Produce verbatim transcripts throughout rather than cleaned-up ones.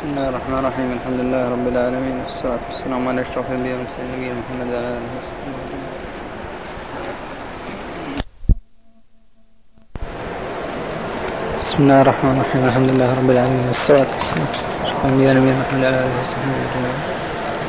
الله الرحمن الرحيم. الحمد لله رب العالمين، والصلاة والسلام على أشرف الأنبياء والمرسلين نبينا محمد وعلى آله وصحبه وسلم. بسم الله الرحمن الرحيم. الحمد لله رب العالمين، والصلاة والسلام على أشرف الأنبياء نبينا محمد وعلى آله وصحبه وسلم.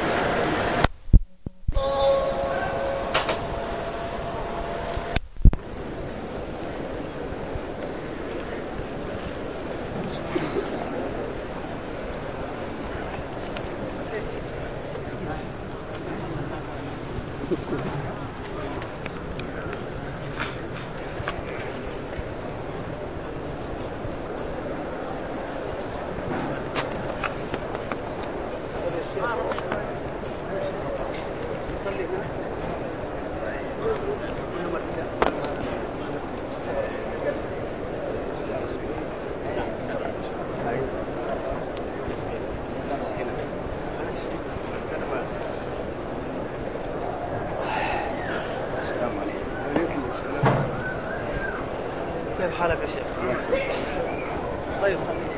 كيف حالك يا شيخ؟ طيب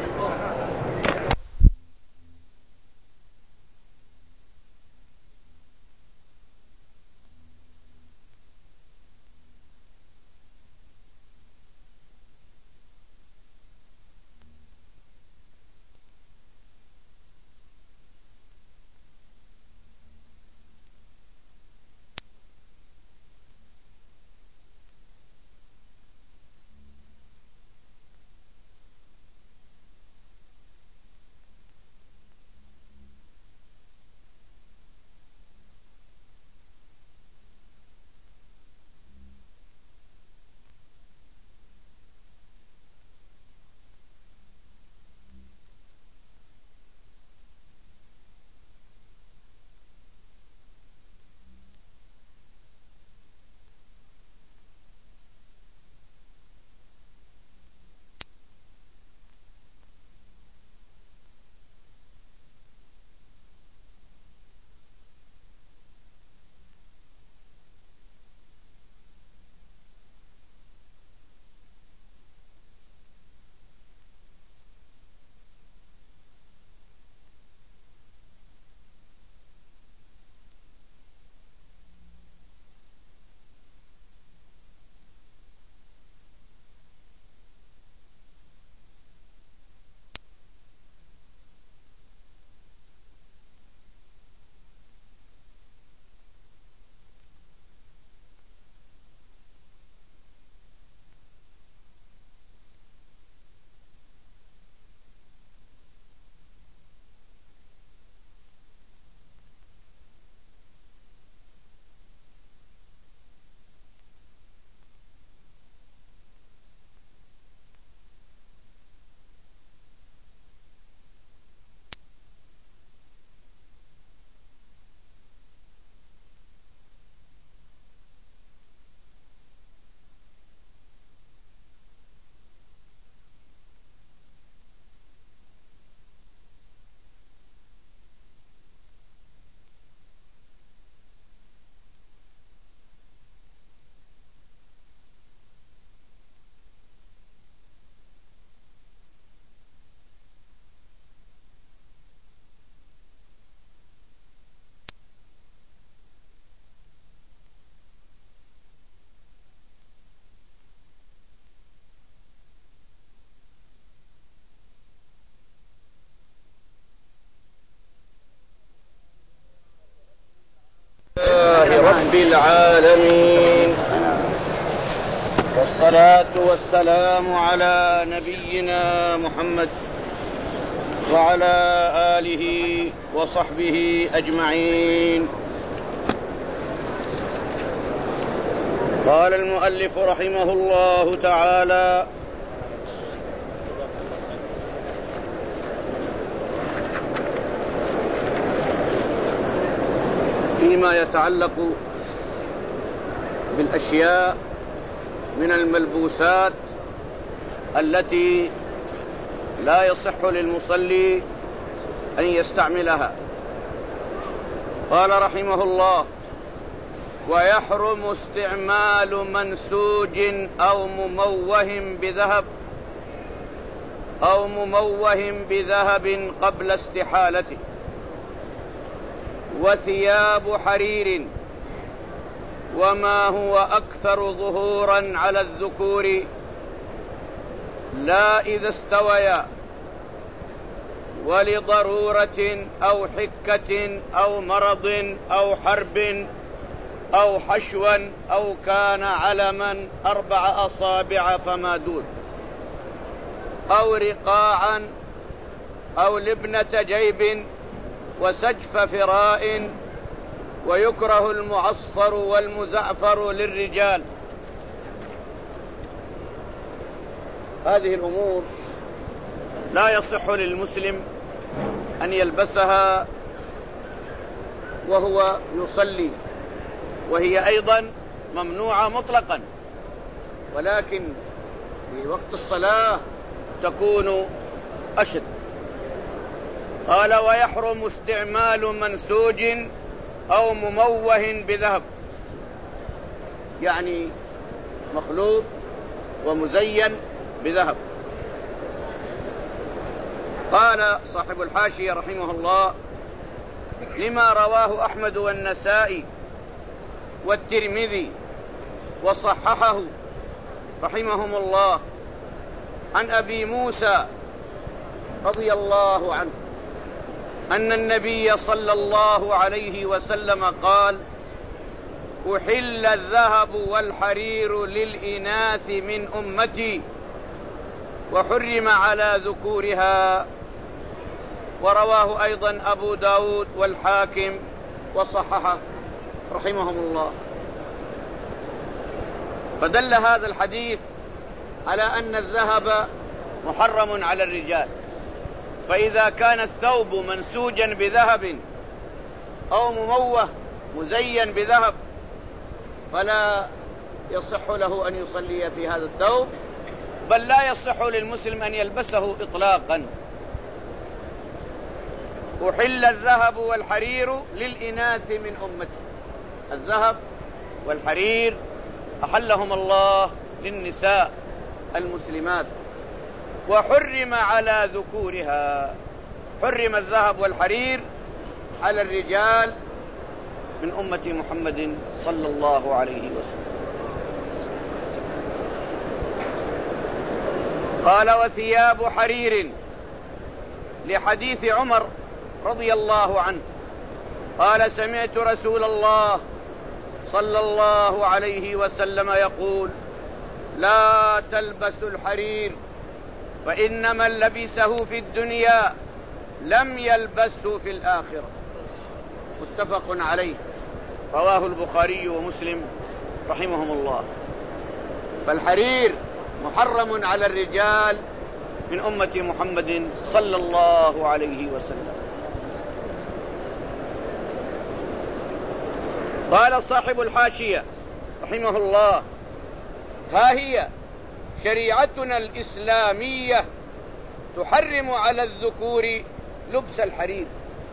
رب العالمين، والصلاة والسلام على نبينا محمد وعلى آله وصحبه أجمعين. قال المؤلف رحمه الله تعالى: فيما يتعلق بالأشياء من الملبوسات التي لا يصح للمصلي أن يستعملها. قال رحمه الله: ويحرم استعمال منسوج أو مموه بذهب أو مموه بذهب قبل استحالته، وثياب حرير، وما هو أكثر ظهورا على الذكور لا إذا استويا، ولضرورة أو حكة أو مرض أو حرب أو حشوا أو كان علما أربع أصابع فما دون، أو رقاعا أو لبنة جيب وسجف فراء، ويكره المعصفر والمزعفر للرجال. هذه الأمور لا يصح للمسلم أن يلبسها وهو يصلي، وهي أيضا ممنوعة مطلقا، ولكن في وقت الصلاة تكون أشد. قال: ويحرم استعمال منسوج أو مموه بذهب، يعني مخلوط ومزين بذهب. قال صاحب الحاشية رحمه الله: لما رواه أحمد والنسائي والترمذي وصححه رحمهم الله عن أبي موسى رضي الله عنه أن النبي صلى الله عليه وسلم قال: أحل الذهب والحرير للإناث من أمتي وحرم على ذكورها. ورواه أيضا أبو داود والحاكم وصححه رحمهم الله. فدل هذا الحديث على أن الذهب محرم على الرجال، فإذا كان الثوب منسوجا بذهب أو مموه مزين بذهب فلا يصح له أن يصلي في هذا الثوب، بل لا يصح للمسلم أن يلبسه إطلاقا. أحل الذهب والحرير للإناث من أمته، الذهب والحرير أحلهم الله للنساء المسلمات، وحرم على ذكورها، حرم الذهب والحرير على الرجال من أمة محمد صلى الله عليه وسلم. قال: وثياب حرير، لحديث عمر رضي الله عنه قال: سمعت رسول الله صلى الله عليه وسلم يقول: لا تلبسوا الحرير، فإن من لبسه في الدنيا لم يلبسه في الآخرة. متفق عليه، رواه البخاري ومسلم رحمهم الله. فالحرير محرم على الرجال من أمة محمد صلى الله عليه وسلم. قال صاحب الحاشية رحمه الله: ها هي شريعتنا الإسلامية تحرم على الذكور لبس الحرير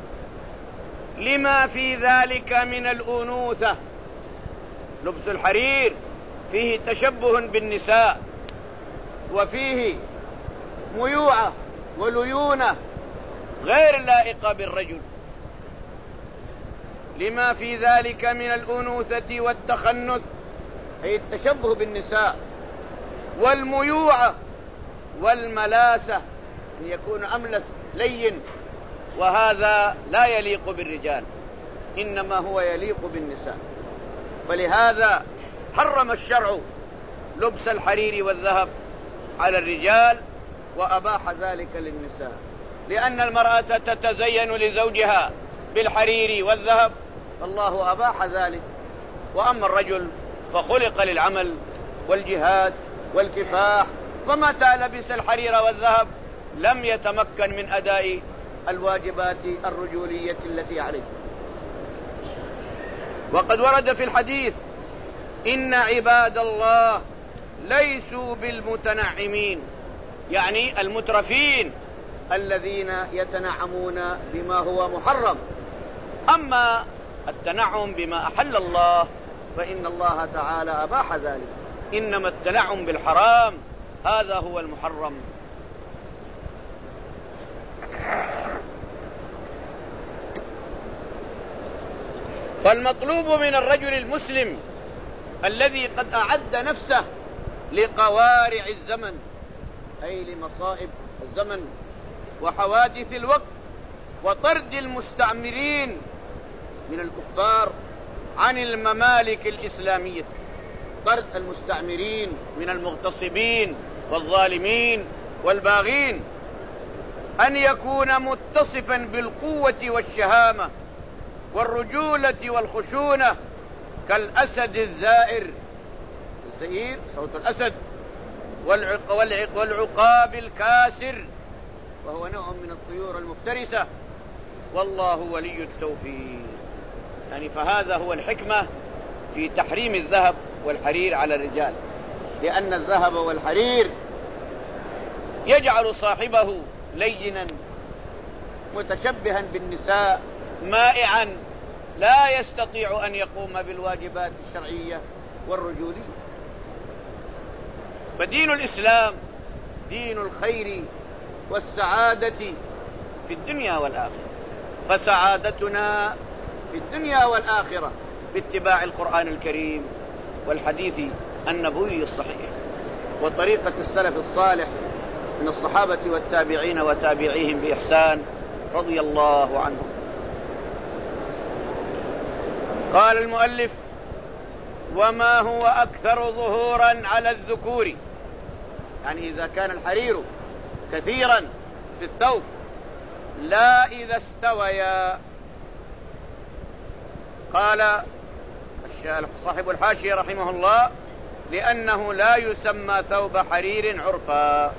لما في ذلك من الأنوثة. لبس الحرير فيه تشبه بالنساء، وفيه ميوعة وليونة غير لائقة بالرجل، لما في ذلك من الأنوثة والتخنث، أي التشبه بالنساء، والميوعة والملاسة، أن يكون أملس لين، وهذا لا يليق بالرجال، إنما هو يليق بالنساء. فلهذا حرم الشرع لبس الحرير والذهب على الرجال وأباح ذلك للنساء، لأن المرأة تتزين لزوجها بالحرير والذهب، الله أباح ذلك. وأما الرجل فخلق للعمل والجهاد والكفاح، فمتى لبس الحرير والذهب لم يتمكن من أداء الواجبات الرجولية التي عليه. وقد ورد في الحديث: إن عباد الله ليسوا بالمتنعمين، يعني المترفين الذين يتنعمون بما هو محرم. أما التنعم بما أحل الله فإن الله تعالى أباح ذلك، إنما التنعم بالحرام هذا هو المحرم. فالمطلوب من الرجل المسلم الذي قد أعد نفسه لقوارع الزمن، أي لمصائب الزمن وحوادث الوقت وطرد المستعمرين من الكفار عن الممالك الإسلامية، طرد المستعمرين من المغتصبين والظالمين والباغين، أن يكون متصفا بالقوة والشهامة والرجولة والخشونة كالأسد الزائر، الزئير صوت الأسد، والعق والعق والعقاب الكاسر، وهو نوع من الطيور المفترسة، والله ولي التوفيق. يعني فهذا هو الحكمة في تحريم الذهب والحرير على الرجال، لأن الذهب والحرير يجعل صاحبه لينا متشبها بالنساء مائعا لا يستطيع أن يقوم بالواجبات الشرعية والرجولية. فدين الإسلام دين الخير والسعادة في الدنيا والآخرة، فسعادتنا في الدنيا والآخرة باتباع القرآن الكريم والحديث النبوي الصحيح وطريقة السلف الصالح من الصحابة والتابعين وتابعيهم بإحسان رضي الله عنهم. قال المؤلف: وما هو أكثر ظهورا على الذكور، يعني إذا كان الحرير كثيرا في الثوب لا إذا استويا. قال صاحب الحاشية رحمه الله: لأنه لا يسمى ثوب حرير عرفا،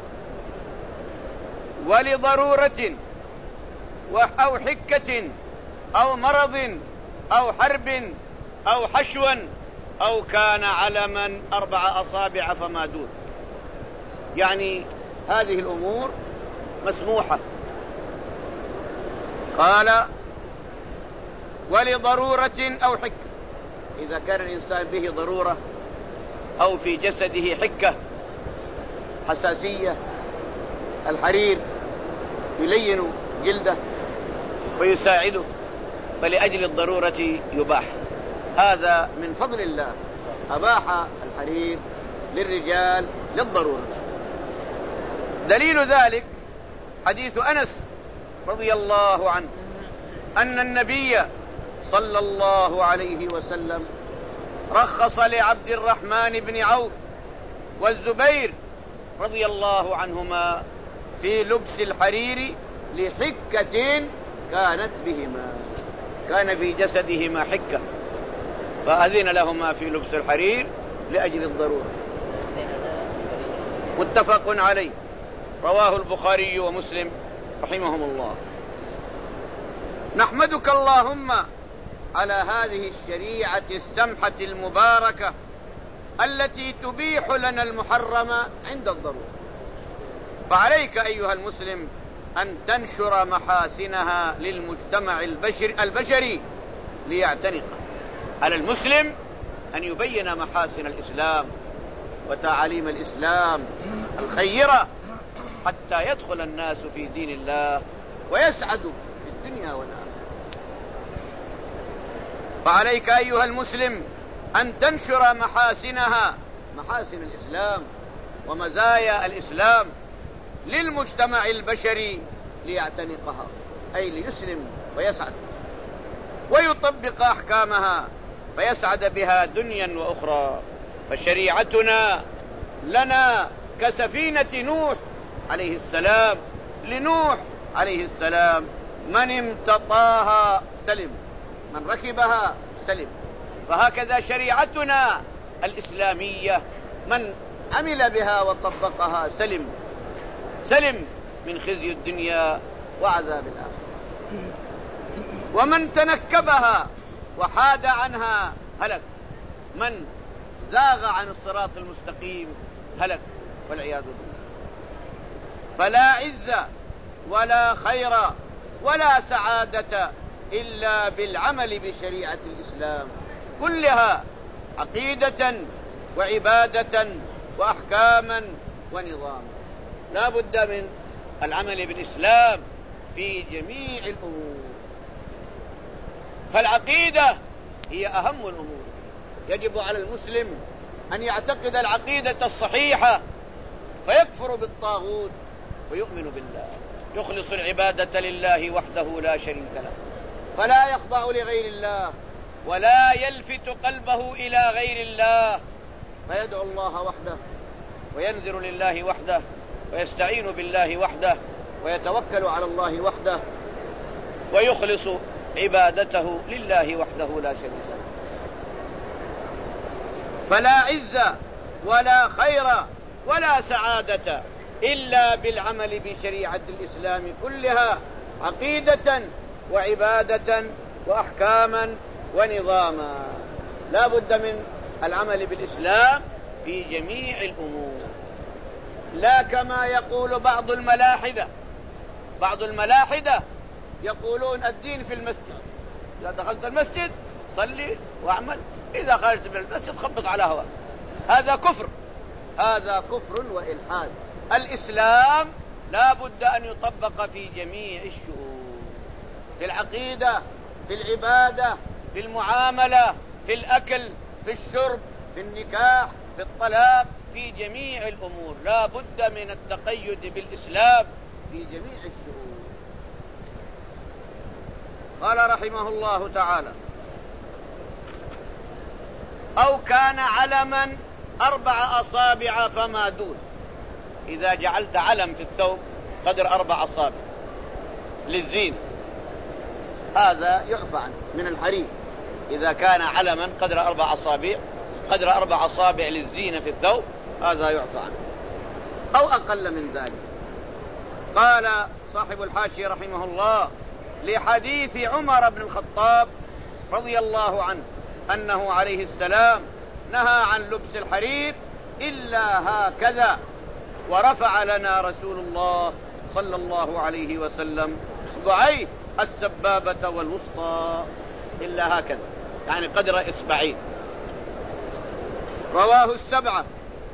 ولضرورة أو حكة أو مرض أو حرب أو حشو أو كان علما أربع أصابع فما دون. يعني هذه الأمور مسموحة. قال: ولضرورة أو حكة، إذا كان الإنسان به ضرورة أو في جسده حكة حساسية، الحرير يلين جلده ويساعده، فلأجل الضرورة يباح. هذا من فضل الله، أباح الحرير للرجال للضرورة. دليل ذلك حديث أنس رضي الله عنه أن النبي صلى الله عليه وسلم رخص لعبد الرحمن بن عوف والزبير رضي الله عنهما في لبس الحرير لحكة كانت بهما، كان في جسدهما حكة فأذن لهما في لبس الحرير لأجل الضرورة. متفق عليه، رواه البخاري ومسلم رحمهم الله. نحمدك اللهم على هذه الشريعة السمحة المباركة التي تبيح لنا المحرم عند الضرورة، فعليك أيها المسلم أن تنشر محاسنها للمجتمع البشري, البشري ليعتنقه. على المسلم أن يبين محاسن الإسلام وتعاليم الإسلام الخيرة حتى يدخل الناس في دين الله ويسعدوا في الدنيا والآخرة. فعليك أيها المسلم أن تنشر محاسنها، محاسن الإسلام ومزايا الإسلام للمجتمع البشري ليعتنقها، أي ليسلم ويسعد ويطبق أحكامها فيسعد بها دنيا وأخرى. فشريعتنا لنا كسفينة نوح عليه السلام لنوح عليه السلام، من امتطاها سلم، من ركبها سلم. فهكذا شريعتنا الإسلامية من عمل بها وطبقها سلم، سلم من خزي الدنيا وعذاب الآخرة. ومن تنكبها وحاد عنها هلك، من زاغ عن الصراط المستقيم هلك والعياذ بالله. فلا عز ولا خير ولا سعادة إلا بالعمل بشريعة الإسلام كلها، عقيدة وعبادة وأحكاما ونظاما. لا بد من العمل بالإسلام في جميع الأمور. فالعقيدة هي أهم الأمور. يجب على المسلم أن يعتقد العقيدة الصحيحة فيكفر بالطاغوت ويؤمن بالله، يخلص العبادة لله وحده لا شريك له، فلا يخضع لغير الله ولا يلفت قلبه إلى غير الله، فيدعو الله وحده وينذر لله وحده ويستعين بالله وحده ويتوكل على الله وحده ويخلص عبادته لله وحده لا شريك له. فلا عز ولا خير ولا سعادة إلا بالعمل بشريعة الإسلام كلها عقيدة وعبادة وأحكاما ونظاما. لا بد من العمل بالإسلام في جميع الأمور، لا كما يقول بعض الملاحدة. بعض الملاحدة يقولون الدين في المسجد، إذا دخلت المسجد صلي واعمل، إذا خرجت من المسجد خبط على هواء. هذا كفر، هذا كفر وإلحاد. الإسلام لا بد أن يطبق في جميع الشؤون، في العقيدة، في العبادة، في المعاملة، في الأكل، في الشرب، في النكاح، في الطلاق، في جميع الأمور لا بد من التقيد بالإسلام في جميع الشؤون. قال رحمه الله تعالى: أو كان علما أربع أصابع فما دون. إذا جعلت علم في الثوب قدر أربع أصابع للزين هذا يعفى عنه من الحرير. إذا كان علما قدر أربع أصابع قدر أربع أصابع للزينة في الثوب هذا يعفى عنه، أو أقل من ذلك. قال صاحب الحاشية رحمه الله: لحديث عمر بن الخطاب رضي الله عنه أنه عليه السلام نهى عن لبس الحرير إلا هكذا، ورفع لنا رسول الله صلى الله عليه وسلم إصبعيه السبابة والوسطى إلا هكذا، يعني قدر إصبعين. رواه السبعة.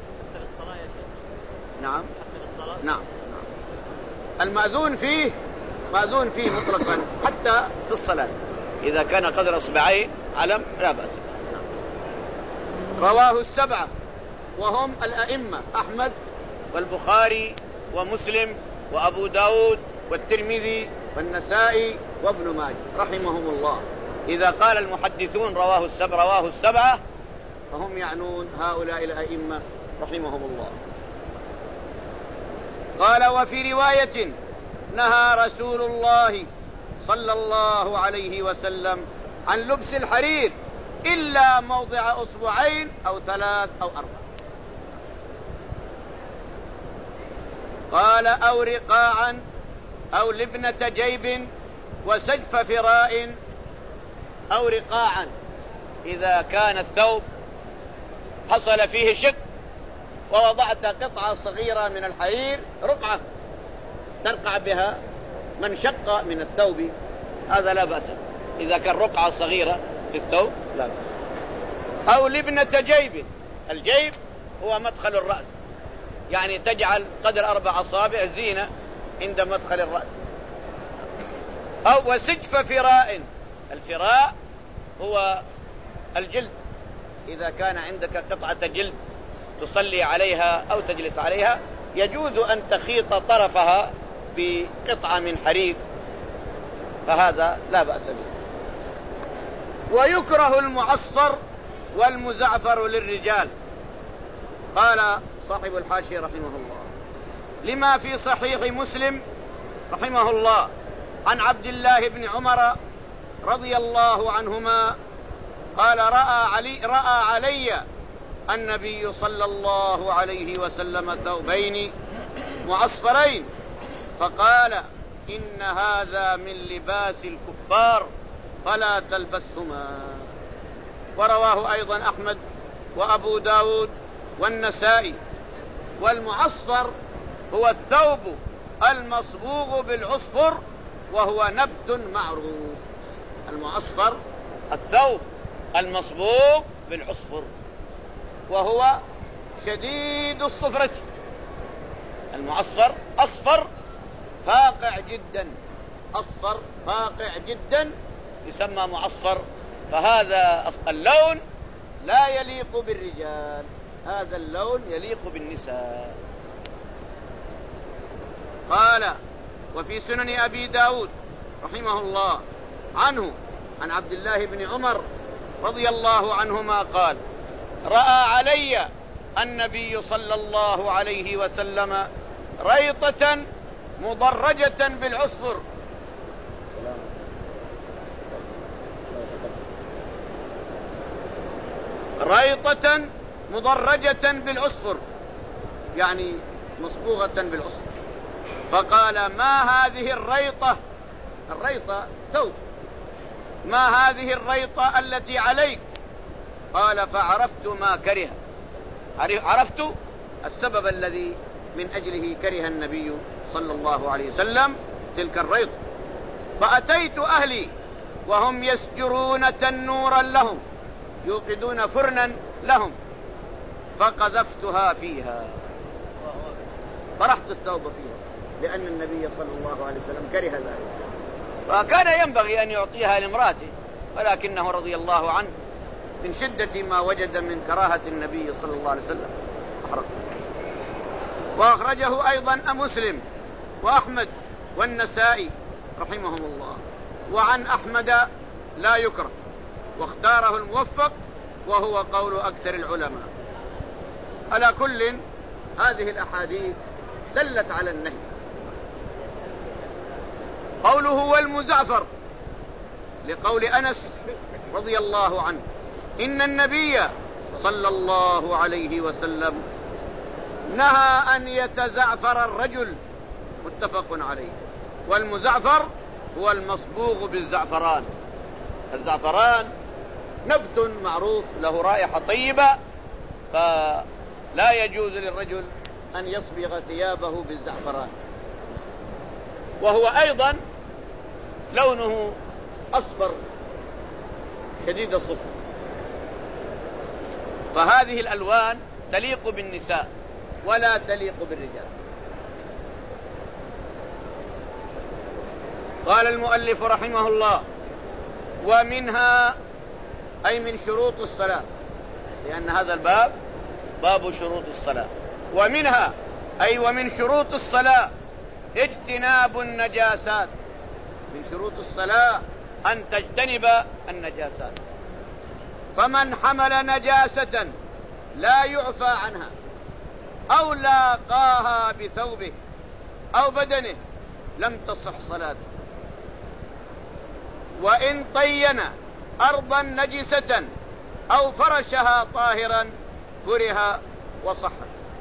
نعم نعم المأذون فيه مأذون فيه مطلقا حتى في الصلاة، إذا كان قدر إصبعين علم لا بأس. رواه السبعة وهم الأئمة أحمد والبخاري ومسلم وأبو داود والترمذي والنسائي وابن ماجه رحمهم الله. إذا قال المحدثون رواه السبعة رواه السبعة فهم يعنون هؤلاء الأئمة رحمهم الله. قال: وفي رواية: نهى رسول الله صلى الله عليه وسلم عن لبس الحرير إلا موضع أصبعين أو ثلاث أو أربع. قال: أو رقاعا أو لبنة جيب وسجف فراء. أو رقاعا إذا كان الثوب حصل فيه شق ووضعت قطعة صغيرة من الحرير رقعة ترقع بها من شق من الثوب هذا لا بأس. إذا كان رقعة صغيرة في الثوب لا بأس. أو لبنة جيب، الجيب هو مدخل الرأس، يعني تجعل قدر أربع أصابع زينة عند مدخل الرأس. أو وسجف فراء، الفراء هو الجلد، إذا كان عندك قطعة جلد تصلي عليها أو تجلس عليها يجوز أن تخيط طرفها بقطعة من حرير فهذا لا بأس به. ويكره المعصر والمزعفر للرجال. قال صاحب الحاشية رحمه الله: لما في صحيح مسلم رحمه الله عن عبد الله بن عمر رضي الله عنهما قال: رأى علي, رأى علي النبي صلى الله عليه وسلم ثوبين معصفرين فقال: إن هذا من لباس الكفار فلا تلبسهما. ورواه أيضا أحمد وأبو داود والنسائي. والمعصفر هو الثوب المصبوغ بالعصفر وهو نبت معروف. المعصفر الثوب المصبوغ بالعصفر وهو شديد الصفرة. المعصفر أصفر فاقع جدا، أصفر فاقع جدا يسمى معصفر، فهذا اللون لا يليق بالرجال، هذا اللون يليق بالنساء. قال: وفي سنن أبي داود رحمه الله عنه عن عبد الله بن عمر رضي الله عنهما قال: رأى علي النبي صلى الله عليه وسلم ريطة مضرجة بالعصفر. ريطة مضرجة بالعصفر يعني مصبوغة بالعصفر. فقال: ما هذه الريطة؟ الريطة ثوب. ما هذه الريطة التي عليك؟ قال: فعرفت ما كره، عرفت السبب الذي من أجله كره النبي صلى الله عليه وسلم تلك الريطة. فأتيت أهلي وهم يسجرون تنورا لهم، يوقدون فرنا لهم، فقذفتها فيها، طرحت الثوب فيها، لأن النبي صلى الله عليه وسلم كره ذلك، فكان ينبغي أن يعطيها لامرأته، ولكنه رضي الله عنه من شدة ما وجد من كراهة النبي صلى الله عليه وسلم أحرق. وأخرجه أيضا مسلم وأحمد والنسائي رحمهم الله. وعن أحمد لا يكره، واختاره الموفق وهو قول أكثر العلماء. على كل هذه الأحاديث دلت على النهي. قوله والمزعفر لقول أنس رضي الله عنه: إن النبي صلى الله عليه وسلم نهى أن يتزعفر الرجل، متفق عليه. والمزعفر هو المصبوغ بالزعفران. الزعفران نبت معروف له رائحة طيبة، فلا يجوز للرجل أن يصبغ ثيابه بالزعفران، وهو أيضا لونه أصفر شديد الصفر. فهذه الألوان تليق بالنساء ولا تليق بالرجال. قال المؤلف رحمه الله: ومنها أي من شروط الصلاة، لأن هذا الباب باب شروط الصلاة. ومنها أي ومن شروط الصلاة اجتناب النجاسات. من شروط الصلاة أن تجتنب النجاسات. فمن حمل نجاسة لا يعفى عنها أو لاقاها بثوبه أو بدنه لم تصح صلاته. وإن طين أرضا نجسة أو فرشها طاهرا كره وصحت.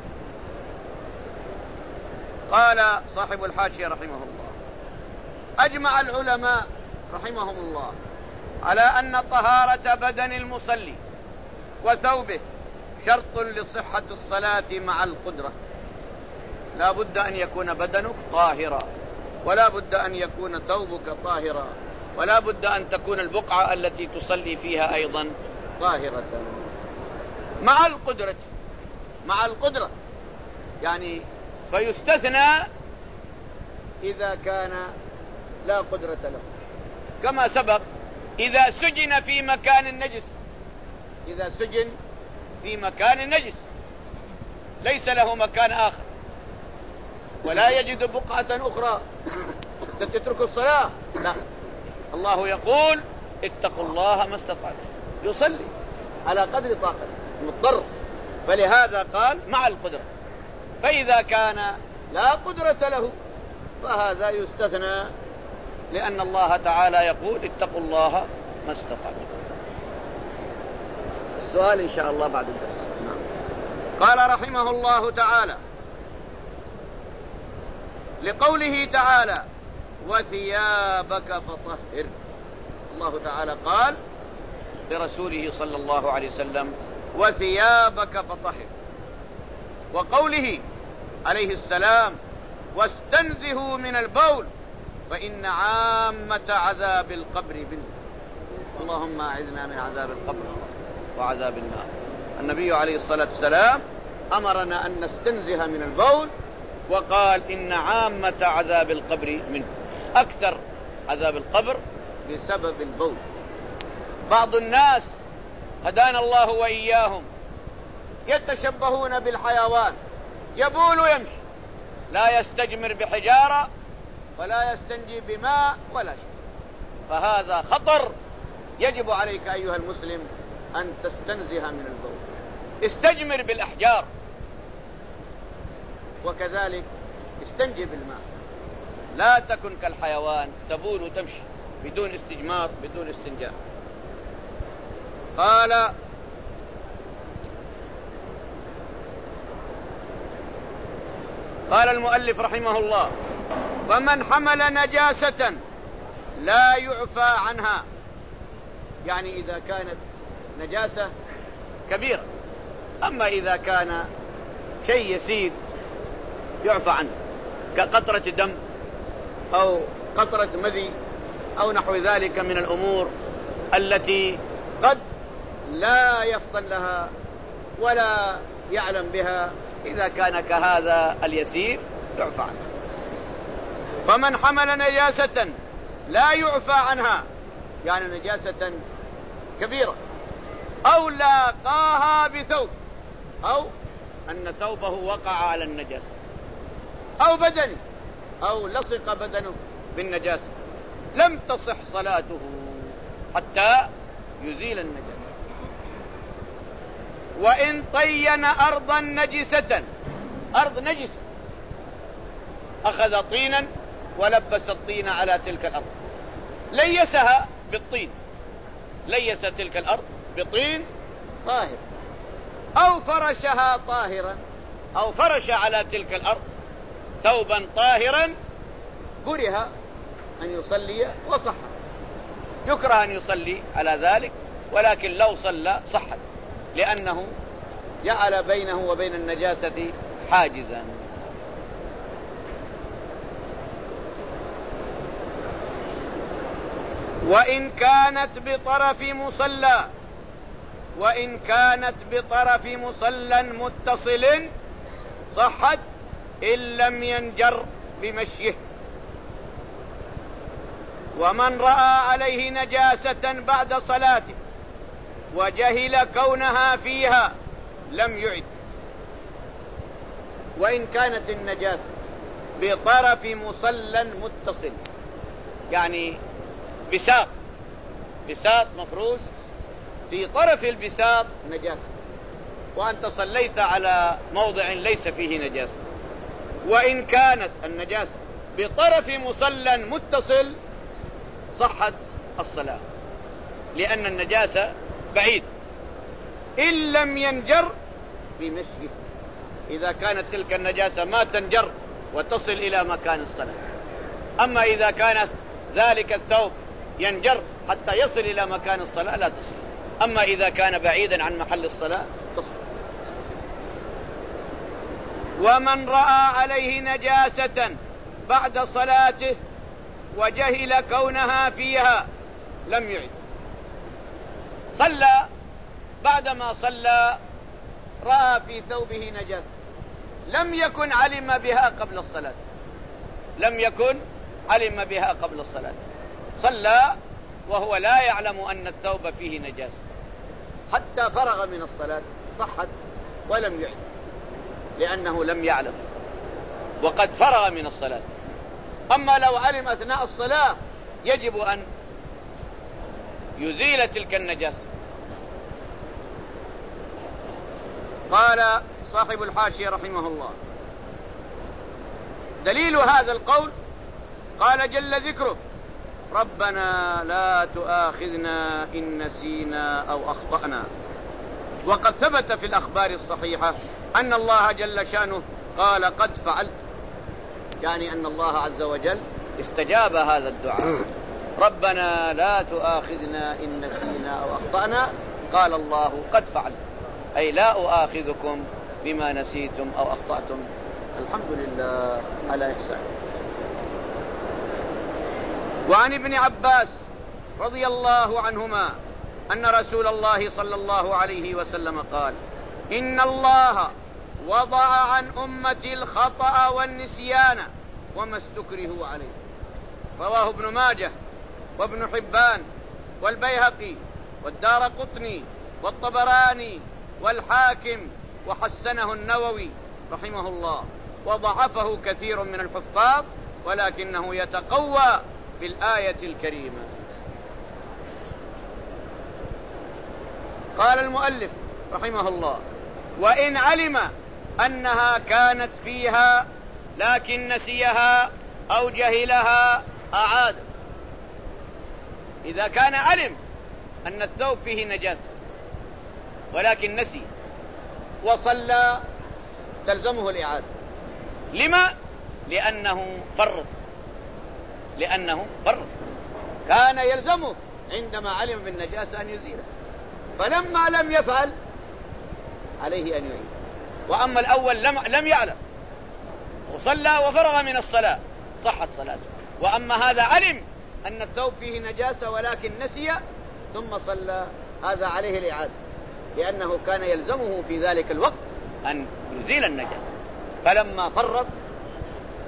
قال صاحب الحاشية رحمه الله: أجمع العلماء رحمهم الله على أن طهارة بدن المصلي وثوبه شرط لصحة الصلاة مع القدرة. لا بد أن يكون بدنك طاهرا، ولا بد أن يكون ثوبك طاهرا، ولا بد أن تكون البقعة التي تصلي فيها أيضا طاهرة مع القدرة. مع القدرة يعني فيستثنى إذا كان لا قدرة له، كما سبق إذا سجن في مكان نجس. إذا سجن في مكان نجس ليس له مكان آخر ولا يجد بقعة أخرى تترك الصلاة، لا، الله يقول: اتقوا الله ما استطعتم. يصلي على قدر طاقته، مضطر، فلهذا قال مع القدرة. فإذا كان لا قدرة له فهذا يستثنى، لأن الله تعالى يقول: اتقوا الله ما استطعتم. السؤال إن شاء الله بعد الدرس. نعم. قال رحمه الله تعالى: لقوله تعالى: وثيابك فطهر. الله تعالى قال لرسوله صلى الله عليه وسلم: وثيابك فطهر. وقوله عليه السلام: واستنزهوا من البول فإن عامة عذاب القبر منه. اللهم أعذنا من عذاب القبر وعذاب النار. النبي عليه الصلاة والسلام أمرنا أن نستنزه من البول، وقال: إن عامة عذاب القبر منه. أكثر عذاب القبر بسبب البول. بعض الناس هدانا الله وإياهم يتشبهون بالحيوان، يبول ويمشي، لا يستجمر بحجارة ولا يستنجي بماء ولا شيء، فهذا خطر. يجب عليك أيها المسلم أن تستنزه من البول، استجمر بالأحجار، وكذلك استنجي بالماء. لا تكن كالحيوان تبول وتمشي بدون استجمار بدون استنجاء. قال قال المؤلف رحمه الله: فمن حمل نجاسة لا يعفى عنها، يعني إذا كانت نجاسة كبيرة. أما إذا كان شيء يسير يعفى عنه كقطرة دم أو قطرة مذي أو نحو ذلك من الأمور التي قد لا يفطن لها ولا يعلم بها، إذا كان كهذا اليسير يعفى عنه. فمن حمل نجاسة لا يعفى عنها، يعني نجاسة كبيرة، أو لاقاها بثوب، أو أن ثوبه وقع على النجاسة، أو بدنه، أو لصق بدنه بالنجاسة، لم تصح صلاته حتى يزيل النجاسة. وإن طين أرضا نجسة، أرض نجسة، أخذ طينا ولبس الطين على تلك الأرض، ليسها بالطين، ليس تلك الأرض بطين طاهر، أو فرشها طاهرا، أو فرش على تلك الأرض ثوبا طاهرا، كره أن يصلي وصحت. يكره أن يصلي على ذلك، ولكن لو صلى صحت، لأنه جعل بينه وبين النجاسة حاجزا. وإن كانت بطرف مصلى وإن كانت بطرف مصلى متصل صحت إن لم ينجر بمشيه. ومن رأى عليه نجاسة بعد صلاته وجهل كونها فيها لم يعد. وإن كانت النجاسة بطرف مصلى متصل، يعني بساط، بساط مفروش، في طرف البساط نجاسة، وأنت صليت على موضع ليس فيه نجاسة. وإن كانت النجاسة بطرف مصلى متصل صحت الصلاة، لأن النجاسة بعيد. إن لم ينجر بمشيه، إذا كانت تلك النجاسة ما تنجر وتصل إلى مكان الصلاة. أما إذا كانت ذلك الثوب ينجر حتى يصل إلى مكان الصلاة لا تصل. أما إذا كان بعيدا عن محل الصلاة تصل. ومن رأى عليه نجاسة بعد صلاته وجهل كونها فيها لم يعد. صلى، بعدما صلى رأى في ثوبه نجاسة، لم يكن علم بها قبل الصلاة، لم يكن علم بها قبل الصلاة، صلى وهو لا يعلم أن الثوب فيه نجاسة حتى فرغ من الصلاة، صحت ولم يعد، لأنه لم يعلم وقد فرغ من الصلاة. أما لو علم أثناء الصلاة يجب أن يزيل تلك النجاسة. قال صاحب الحاشية رحمه الله: دليل هذا القول قال جل ذكره: ربنا لا تؤاخذنا إن نسينا أو أخطأنا. وقد ثبت في الأخبار الصحيحة أن الله جل شأنه قال: قد فعلت، يعني أن الله عز وجل استجاب هذا الدعاء. ربنا لا تؤاخذنا إن نسينا أو أخطأنا، قال الله: قد فعلت، أي لا أؤاخذكم بما نسيتم أو أخطأتم. الحمد لله على إحسانه. وعن ابن عباس رضي الله عنهما أن رسول الله صلى الله عليه وسلم قال: إن الله وضع عن أمتي الخطأ والنسيان وما استكرهوا عليه. رواه ابن ماجه وابن حبان والبيهقي والدارقطني والطبراني والحاكم، وحسنه النووي رحمه الله، وضعفه كثير من الحفاظ، ولكنه يتقوى بالآية الكريمة. قال المؤلف رحمه الله: وإن علم أنها كانت فيها لكن نسيها أو جهلها أعاد. إذا كان علم أن الثوب فيه نجاسة ولكن نسي وصلى تلزمه الإعادة. لما؟ لأنه فرط لأنه فرط كان يلزمه عندما علم بالنجاسة أن يزيله، فلما لم يفعل عليه أن يعيد. وأما الأول لم, لم يعلم وصلى وفرغ من الصلاة صحت صلاته. وأما هذا علم أن الثوب فيه نجاسة ولكن نسي ثم صلى، هذا عليه الإعادة، لأنه كان يلزمه في ذلك الوقت أن يزيل النجاسة، فلما فرط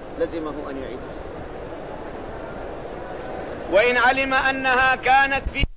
لزمه أن يعيد الصلاة. وإن علم أنها كانت في